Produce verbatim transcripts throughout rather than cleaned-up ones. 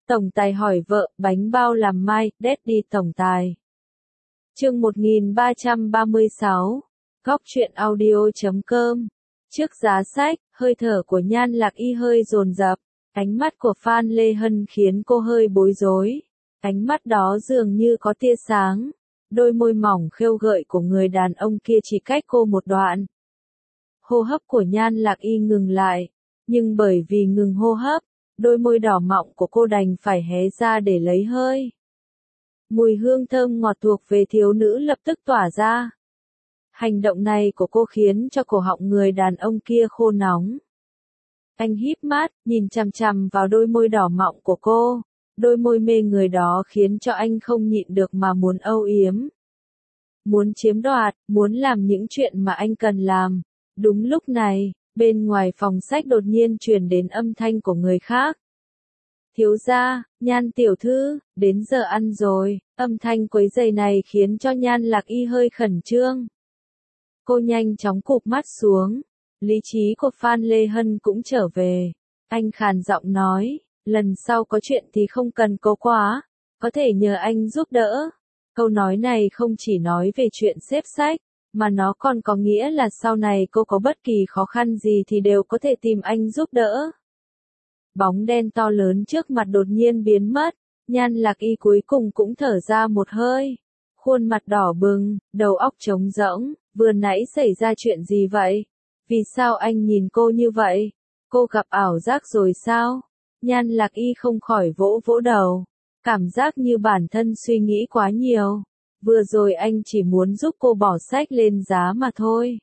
Tổng tài hỏi vợ, bánh bao làm mai, Daddy tổng tài. Chương một nghìn ba trăm ba mươi sáu, Góc truyện audio chấm com. Trước giá sách, hơi thở của Nhan Lạc Y hơi dồn dập, ánh mắt của Phan Lê Hân khiến cô hơi bối rối. Ánh mắt đó dường như có tia sáng, đôi môi mỏng khêu gợi của người đàn ông kia chỉ cách cô một đoạn. Hô hấp của Nhan Lạc Y ngừng lại, nhưng bởi vì ngừng hô hấp, đôi môi đỏ mọng của cô đành phải hé ra để lấy hơi. Mùi hương thơm ngọt thuộc về thiếu nữ lập tức tỏa ra. Hành động này của cô khiến cho cổ họng người đàn ông kia khô nóng. Anh híp mắt, nhìn chằm chằm vào đôi môi đỏ mọng của cô. Đôi môi mê người đó khiến cho anh không nhịn được mà muốn âu yếm. Muốn chiếm đoạt, muốn làm những chuyện mà anh cần làm. Đúng lúc này, bên ngoài phòng sách đột nhiên truyền đến âm thanh của người khác. Thiếu gia, Nhan tiểu thư, đến giờ ăn rồi. Âm thanh quấy rầy này khiến cho Nhan Lạc Y hơi khẩn trương. Cô nhanh chóng cụp mắt xuống. Lý trí của Phan Lê Hân cũng trở về. Anh khàn giọng nói, lần sau có chuyện thì không cần cố quá, có thể nhờ anh giúp đỡ. Câu nói này không chỉ nói về chuyện xếp sách, mà nó còn có nghĩa là sau này cô có bất kỳ khó khăn gì thì đều có thể tìm anh giúp đỡ. Bóng đen to lớn trước mặt đột nhiên biến mất, Nhan Lạc Y cuối cùng cũng thở ra một hơi. Khuôn mặt đỏ bừng, đầu óc trống rỗng, vừa nãy xảy ra chuyện gì vậy? Vì sao anh nhìn cô như vậy? Cô gặp ảo giác rồi sao? Nhan Lạc Y không khỏi vỗ vỗ đầu, cảm giác như bản thân suy nghĩ quá nhiều. Vừa rồi anh chỉ muốn giúp cô bỏ sách lên giá mà thôi.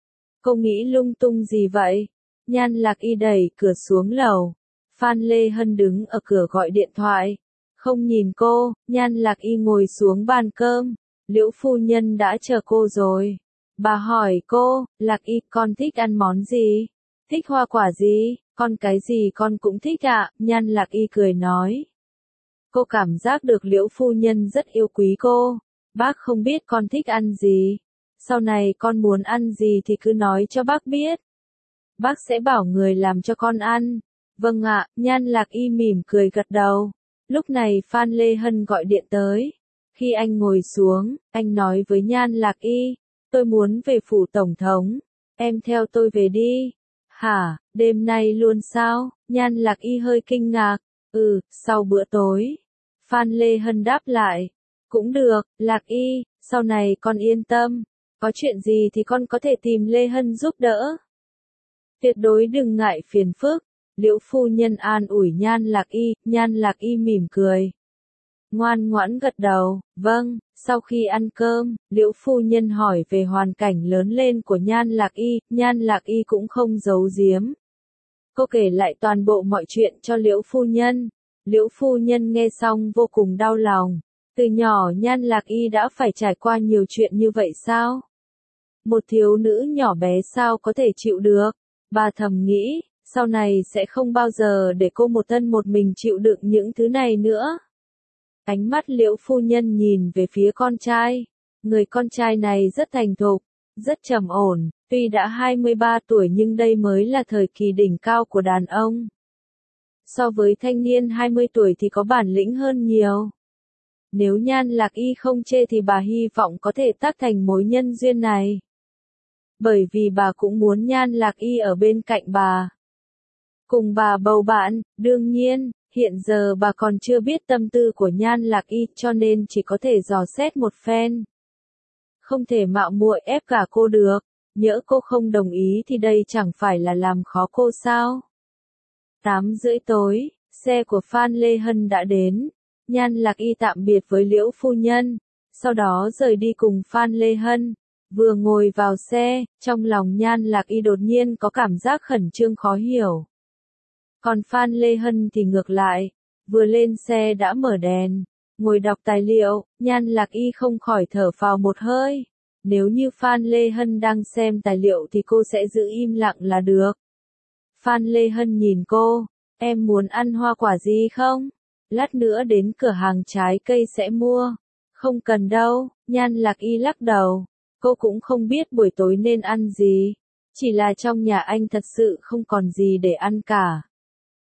Cô nghĩ lung tung gì vậy? Nhan Lạc Y đẩy cửa xuống lầu. Phan Lê Hân đứng ở cửa gọi điện thoại. Không nhìn cô, Nhan Lạc Y ngồi xuống bàn cơm. Liễu phu nhân đã chờ cô rồi. Bà hỏi cô, Lạc Y, con thích ăn món gì? Thích hoa quả gì? Con cái gì con cũng thích ạ, à? Nhan Lạc Y cười nói. Cô cảm giác được Liễu phu nhân rất yêu quý cô. Bác không biết con thích ăn gì. Sau này con muốn ăn gì thì cứ nói cho bác biết. Bác sẽ bảo người làm cho con ăn. Vâng ạ, Nhan Lạc Y mỉm cười gật đầu. Lúc này Phan Lê Hân gọi điện tới. Khi anh ngồi xuống, anh nói với Nhan Lạc Y, tôi muốn về phủ tổng thống, em theo tôi về đi. Hả, đêm nay luôn sao? Nhan Lạc Y hơi kinh ngạc. Ừ, sau bữa tối. Phan Lê Hân đáp lại. Cũng được, Lạc Y, sau này con yên tâm. Có chuyện gì thì con có thể tìm Lê Hân giúp đỡ. Tuyệt đối đừng ngại phiền phức. Liễu phu nhân an ủi Nhan Lạc Y, Nhan Lạc Y mỉm cười. Ngoan ngoãn gật đầu, vâng. Sau khi ăn cơm, Liễu phu nhân hỏi về hoàn cảnh lớn lên của Nhan Lạc Y, Nhan Lạc Y cũng không giấu giếm. Cô kể lại toàn bộ mọi chuyện cho Liễu phu nhân. Liễu phu nhân nghe xong vô cùng đau lòng. Từ nhỏ Nhan Lạc Y đã phải trải qua nhiều chuyện như vậy sao? Một thiếu nữ nhỏ bé sao có thể chịu được? Bà thầm nghĩ, sau này sẽ không bao giờ để cô một thân một mình chịu đựng những thứ này nữa. Ánh mắt Liễu phu nhân nhìn về phía con trai. Người con trai này rất thành thục, rất trầm ổn, tuy đã hai mươi ba tuổi nhưng đây mới là thời kỳ đỉnh cao của đàn ông. So với thanh niên hai mươi tuổi thì có bản lĩnh hơn nhiều. Nếu Nhan Lạc Y không chê thì bà hy vọng có thể tác thành mối nhân duyên này. Bởi vì bà cũng muốn Nhan Lạc Y ở bên cạnh bà. Cùng bà bầu bạn, đương nhiên. Hiện giờ bà còn chưa biết tâm tư của Nhan Lạc Y cho nên chỉ có thể dò xét một phen. Không thể mạo muội ép cả cô được, nhỡ cô không đồng ý thì đây chẳng phải là làm khó cô sao. Tám rưỡi tối, xe của Phan Lê Hân đã đến. Nhan Lạc Y tạm biệt với Liễu phu nhân, sau đó rời đi cùng Phan Lê Hân. Vừa ngồi vào xe, trong lòng Nhan Lạc Y đột nhiên có cảm giác khẩn trương khó hiểu. Còn Phan Lê Hân thì ngược lại, vừa lên xe đã mở đèn, ngồi đọc tài liệu, Nhan Lạc Y không khỏi thở phào một hơi. Nếu như Phan Lê Hân đang xem tài liệu thì cô sẽ giữ im lặng là được. Phan Lê Hân nhìn cô, em muốn ăn hoa quả gì không? Lát nữa đến cửa hàng trái cây sẽ mua. Không cần đâu, Nhan Lạc Y lắc đầu, cô cũng không biết buổi tối nên ăn gì. Chỉ là trong nhà anh thật sự không còn gì để ăn cả.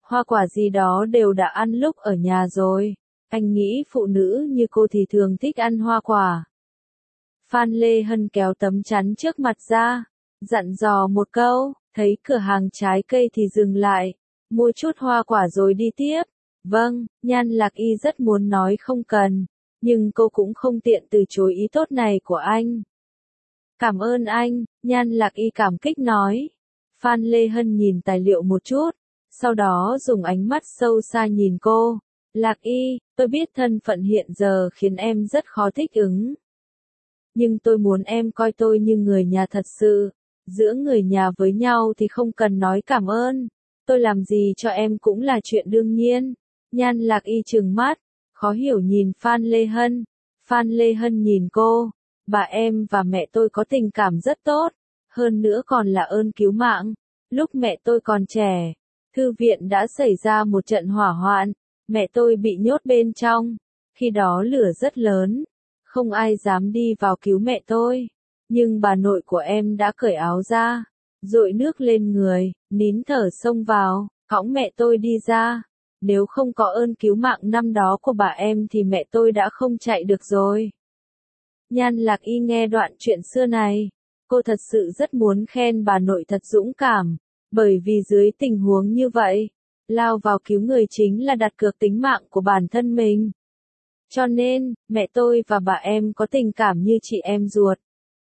hoa quả gì đó đều đã ăn lúc ở nhà rồi. Anh nghĩ phụ nữ như cô thì thường thích ăn hoa quả. Phan Lê Hân kéo tấm chắn trước mặt ra, dặn dò một câu, thấy cửa hàng trái cây thì dừng lại, mua chút hoa quả rồi đi tiếp. Vâng, Nhan Lạc Y rất muốn nói không cần, nhưng cô cũng không tiện từ chối ý tốt này của anh. Cảm ơn anh, Nhan Lạc Y cảm kích nói. Phan Lê Hân nhìn tài liệu một chút, sau đó dùng ánh mắt sâu xa nhìn cô. Lạc Y, tôi biết thân phận hiện giờ khiến em rất khó thích ứng. Nhưng tôi muốn em coi tôi như người nhà thật sự. Giữa người nhà với nhau thì không cần nói cảm ơn. Tôi làm gì cho em cũng là chuyện đương nhiên. Nhan Lạc Y trừng mắt, khó hiểu nhìn Phan Lê Hân. Phan Lê Hân nhìn cô. Bà em và mẹ tôi có tình cảm rất tốt. Hơn nữa còn là ơn cứu mạng. Lúc mẹ tôi còn trẻ, thư viện đã xảy ra một trận hỏa hoạn. Mẹ tôi bị nhốt bên trong. Khi đó lửa rất lớn. Không ai dám đi vào cứu mẹ tôi. Nhưng bà nội của em đã cởi áo ra, dội nước lên người, nín thở xông vào, cõng mẹ tôi đi ra. Nếu không có ơn cứu mạng năm đó của bà em thì mẹ tôi đã không chạy được rồi. Nhan Lạc Y nghe đoạn chuyện xưa này, cô thật sự rất muốn khen bà nội thật dũng cảm, bởi vì dưới tình huống như vậy, lao vào cứu người chính là đặt cược tính mạng của bản thân mình. Cho nên, mẹ tôi và bà em có tình cảm như chị em ruột.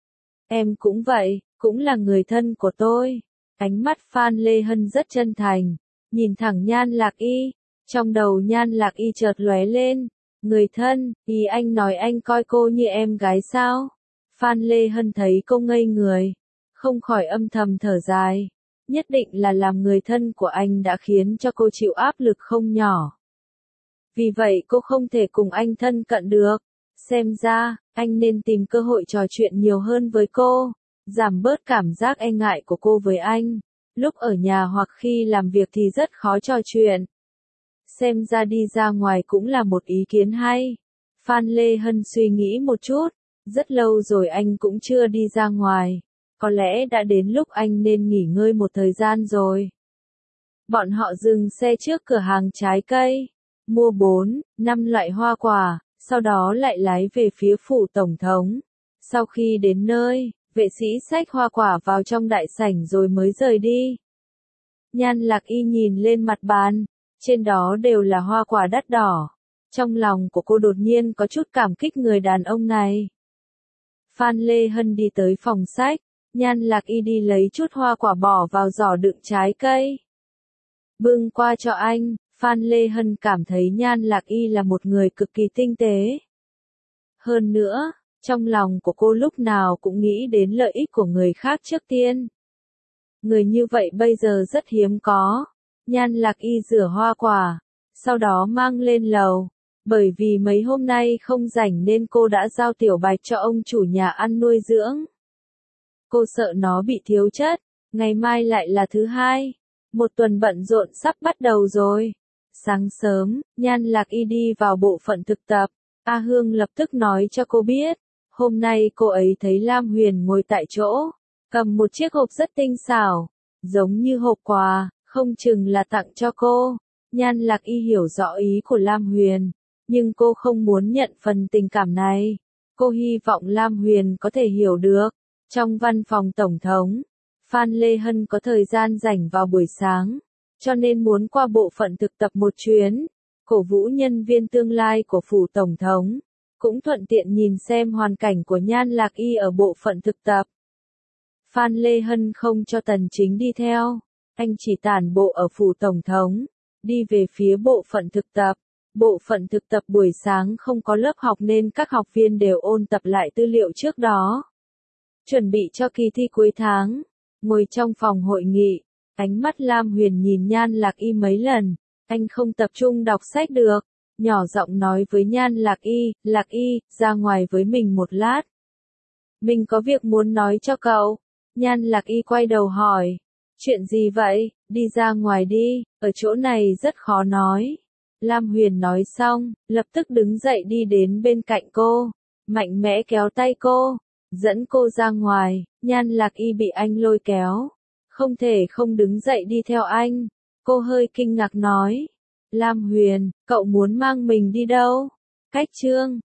Em cũng vậy, cũng là người thân của tôi. Ánh mắt Phan Lê Hân rất chân thành, nhìn thẳng Nhan Lạc Y. Trong đầu Nhan Lạc Y chợt lóe lên. Người thân, ý anh nói anh coi cô như em gái sao? Phan Lê Hân thấy cô ngây người, không khỏi âm thầm thở dài. Nhất định là làm người thân của anh đã khiến cho cô chịu áp lực không nhỏ. Vì vậy cô không thể cùng anh thân cận được. Xem ra, anh nên tìm cơ hội trò chuyện nhiều hơn với cô, giảm bớt cảm giác e ngại của cô với anh. Lúc ở nhà hoặc khi làm việc thì rất khó trò chuyện. Xem ra đi ra ngoài cũng là một ý kiến hay. Phan Lê Hân suy nghĩ một chút, rất lâu rồi anh cũng chưa đi ra ngoài. Có lẽ đã đến lúc anh nên nghỉ ngơi một thời gian rồi. Bọn họ dừng xe trước cửa hàng trái cây, mua bốn, năm loại hoa quả, sau đó lại lái về phía phủ tổng thống. Sau khi đến nơi, vệ sĩ xách hoa quả vào trong đại sảnh rồi mới rời đi. Nhan Lạc Y nhìn lên mặt bàn, trên đó đều là hoa quả đắt đỏ. Trong lòng của cô đột nhiên có chút cảm kích người đàn ông này. Phan Lê Hân đi tới phòng sách, Nhan Lạc Y đi lấy chút hoa quả bỏ vào giỏ đựng trái cây. Bưng qua cho anh, Phan Lê Hân cảm thấy Nhan Lạc Y là một người cực kỳ tinh tế. Hơn nữa, trong lòng của cô lúc nào cũng nghĩ đến lợi ích của người khác trước tiên. Người như vậy bây giờ rất hiếm có. Nhan Lạc Y rửa hoa quả, sau đó mang lên lầu. Bởi vì mấy hôm nay không rảnh nên cô đã giao tiểu bạch cho ông chủ nhà ăn nuôi dưỡng. Cô sợ nó bị thiếu chất, ngày mai lại là thứ hai. Một tuần bận rộn sắp bắt đầu rồi. Sáng sớm, Nhan Lạc Y đi vào bộ phận thực tập. A Hương lập tức nói cho cô biết. Hôm nay cô ấy thấy Lam Huyền ngồi tại chỗ, cầm một chiếc hộp rất tinh xảo, giống như hộp quà, không chừng là tặng cho cô. Nhan Lạc Y hiểu rõ ý của Lam Huyền, nhưng cô không muốn nhận phần tình cảm này. Cô hy vọng Lam Huyền có thể hiểu được. Trong văn phòng tổng thống, Phan Lê Hân có thời gian rảnh vào buổi sáng, cho nên muốn qua bộ phận thực tập một chuyến, cổ vũ nhân viên tương lai của phủ tổng thống, cũng thuận tiện nhìn xem hoàn cảnh của Nhan Lạc Y ở bộ phận thực tập. Phan Lê Hân không cho Tần Chính đi theo, anh chỉ tản bộ ở phủ tổng thống, đi về phía bộ phận thực tập. Bộ phận thực tập buổi sáng không có lớp học nên các học viên đều ôn tập lại tư liệu trước đó. Chuẩn bị cho kỳ thi cuối tháng, ngồi trong phòng hội nghị, ánh mắt Lam Huyền nhìn Nhan Lạc Y mấy lần, anh không tập trung đọc sách được, nhỏ giọng nói với Nhan Lạc Y, Lạc Y, ra ngoài với mình một lát. Mình có việc muốn nói cho cậu. Nhan Lạc Y quay đầu hỏi, chuyện gì vậy, đi ra ngoài đi, ở chỗ này rất khó nói. Lam Huyền nói xong, lập tức đứng dậy đi đến bên cạnh cô, mạnh mẽ kéo tay cô, dẫn cô ra ngoài. Nhan Lạc Y bị anh lôi kéo, không thể không đứng dậy đi theo anh. Cô hơi kinh ngạc nói. Lam Huyền, cậu muốn mang mình đi đâu? Cách Trương,